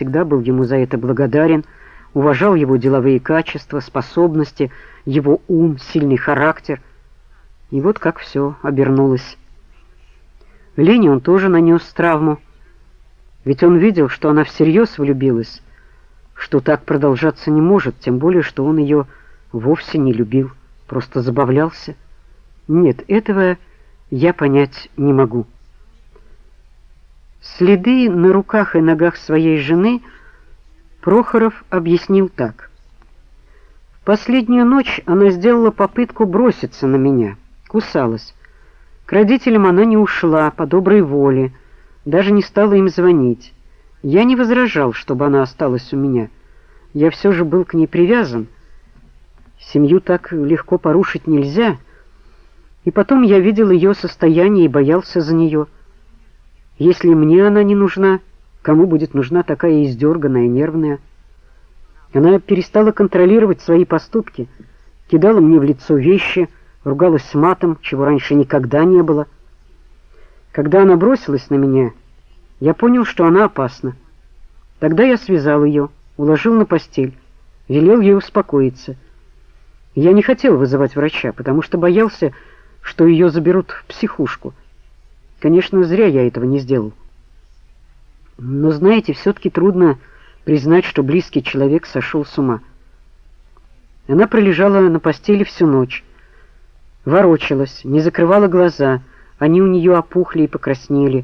всегда был ему за это благодарен, уважал его деловые качества, способности, его ум, сильный характер. И вот как все обернулось. Лене он тоже нанес травму, ведь он видел, что она всерьез влюбилась, что так продолжаться не может, тем более, что он ее вовсе не любил, просто забавлялся. Нет, этого я понять не могу. Следы на руках и ногах своей жены Прохоров объяснил так. В последнюю ночь она сделала попытку броситься на меня, кусалась. К родителям она не ушла по доброй воле, даже не стала им звонить. Я не возражал, чтобы она осталась у меня. Я все же был к ней привязан. Семью так легко порушить нельзя. И потом я видел ее состояние и боялся за нее. Если мне она не нужна, кому будет нужна такая издерганная, нервная? Она перестала контролировать свои поступки, кидала мне в лицо вещи, ругалась матом, чего раньше никогда не было. Когда она бросилась на меня, я понял, что она опасна. Тогда я связал ее, уложил на постель, велел ей успокоиться. Я не хотел вызывать врача, потому что боялся, что ее заберут в психушку. Конечно, зря я этого не сделал. Но, знаете, все-таки трудно признать, что близкий человек сошел с ума. Она пролежала на постели всю ночь, ворочалась, не закрывала глаза, они у нее опухли и покраснели.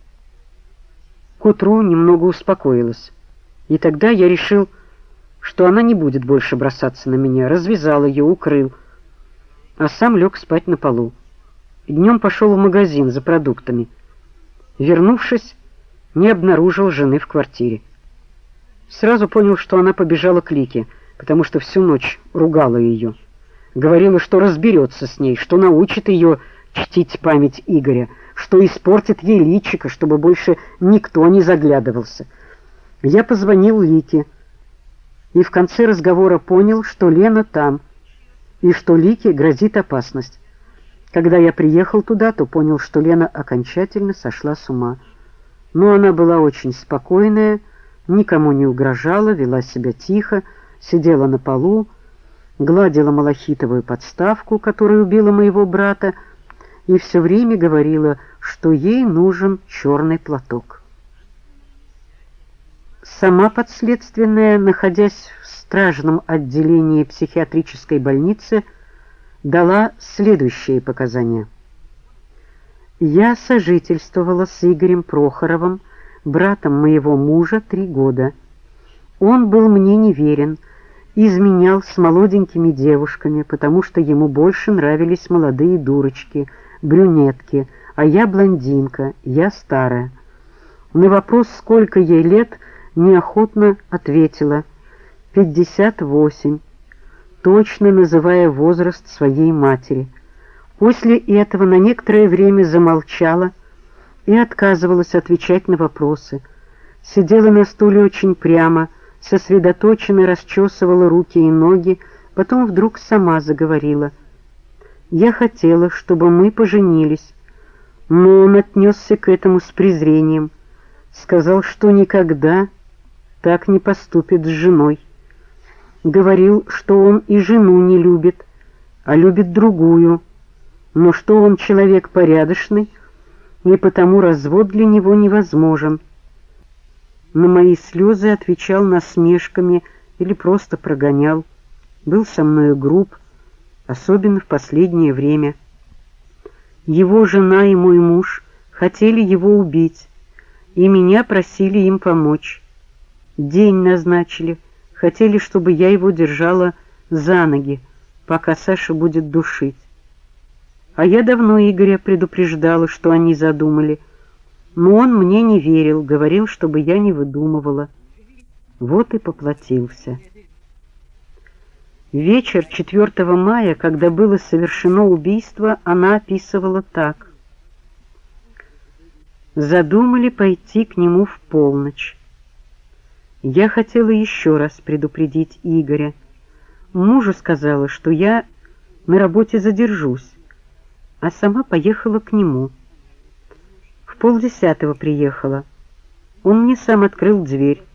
К утру немного успокоилась, и тогда я решил, что она не будет больше бросаться на меня, развязал ее, укрыл, а сам лег спать на полу. Днем пошел в магазин за продуктами. Вернувшись, не обнаружил жены в квартире. Сразу понял, что она побежала к Лике, потому что всю ночь ругала ее. Говорила, что разберется с ней, что научит ее чтить память Игоря, что испортит ей личико, чтобы больше никто не заглядывался. Я позвонил Лике и в конце разговора понял, что Лена там, и что Лике грозит опасность. Когда я приехал туда, то понял, что Лена окончательно сошла с ума. Но она была очень спокойная, никому не угрожала, вела себя тихо, сидела на полу, гладила малахитовую подставку, которая убила моего брата, и все время говорила, что ей нужен черный платок. Сама подследственная, находясь в стражном отделении психиатрической больницы, дала следующие показания. Я сожительствовала с Игорем Прохоровым, братом моего мужа, 3 года. Он был мне неверен, изменял с молоденькими девушками, потому что ему больше нравились молодые дурочки, брюнетки, а я блондинка, я старая. На вопрос, сколько ей лет, неохотно ответила: 58, точно называя возраст своей матери. После этого на некоторое время замолчала и отказывалась отвечать на вопросы. Сидела на стуле очень прямо, сосредоточенно расчесывала руки и ноги, потом вдруг сама заговорила. Я хотела, чтобы мы поженились, но он отнесся к этому с презрением, сказал, что никогда так не поступит с женой. Говорил, что он и жену не любит, а любит другую, но что он человек порядочный, и потому развод для него невозможен. На мои слезы отвечал насмешками или просто прогонял. Был со мною груб, особенно в последнее время. Его жена и мой муж хотели его убить, и меня просили им помочь. День назначили, хотели, чтобы я его держала за ноги, пока Саша будет душить. А я давно Игоря предупреждала, что они задумали, но он мне не верил, говорил, чтобы я не выдумывала. Вот и поплатился. Вечер 4 мая, когда было совершено убийство, она описывала так. Задумали пойти к нему в полночь. Я хотела еще раз предупредить Игоря. Мужу сказала, что я на работе задержусь, а сама поехала к нему. В 9:30 приехала. Он мне сам открыл дверь.